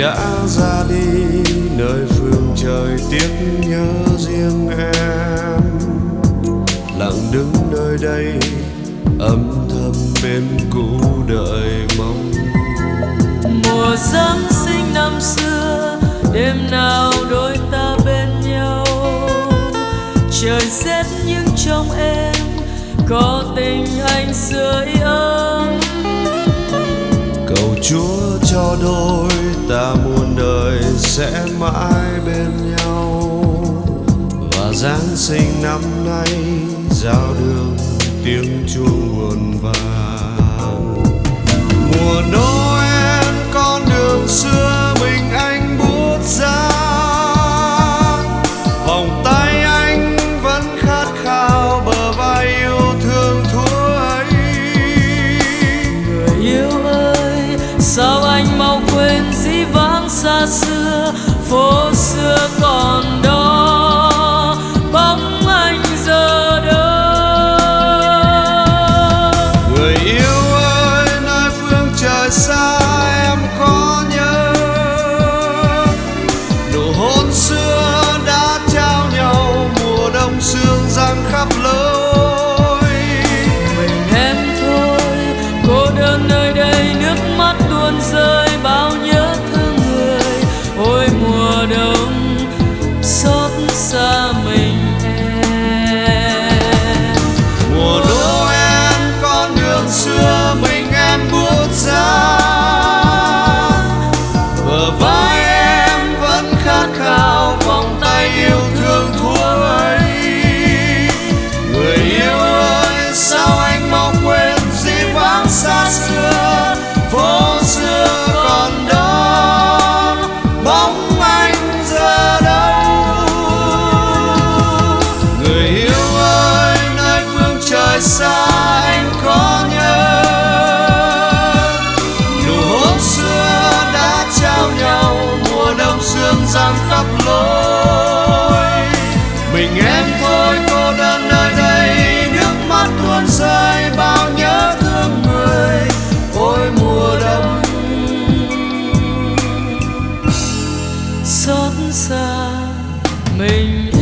đã ra đi nơi phương trời tiếc nhớ riêng em. Lặng đứng nơi đây âm thầm bên cũ đợi mong. Mùa Giáng sinh năm xưa, đêm nào đôi ta bên nhau. Trời rét nhưng trong em có tình anh sưởi ấm. Cầu Chúa cho đôi ta muôn đời sẽ mãi bên nhau. Và Giáng sinh năm nay giao đường tiếng chuông buồn vang. Mùa Noel con đường xưa mình anh bước ra, vòng tay anh vẫn khát khao bờ vai yêu thương thuở ấy. Người yêu ơi, sao anh mau quên dĩ vãng xa xưa, phố xưa còn đó, bóng anh giờ đâu. Người yêu ơi, nơi phương trời xa em có nhớ nụ hôn xưa đã trao nhau mùa đông sương giăng khắp lối. Mình em thôi, cô đơn nơi đây nước mắt tuôn rơi bao nhớ thương người. Ôi mùa đông xót xa mình em. Mùa Noel con đường xưa mình em bước ra, bờ vai em vẫn khát khao vòng tay yêu thương thuở ấy. Người yêu ơi, sao anh mau quên dĩ vãng xa xưa, phố xưa còn đó, bóng anh giờ đâu. Người yêu ơi, nơi phương trời xa anh có nhớ nụ hôn xưa đã trao nhau mùa đông sương giăng khắp lối. Mình em thôi cô đơn nơi đây nước mắt tuôn rơi bao nhớ thương người. Ôi mùa đông xót xa mình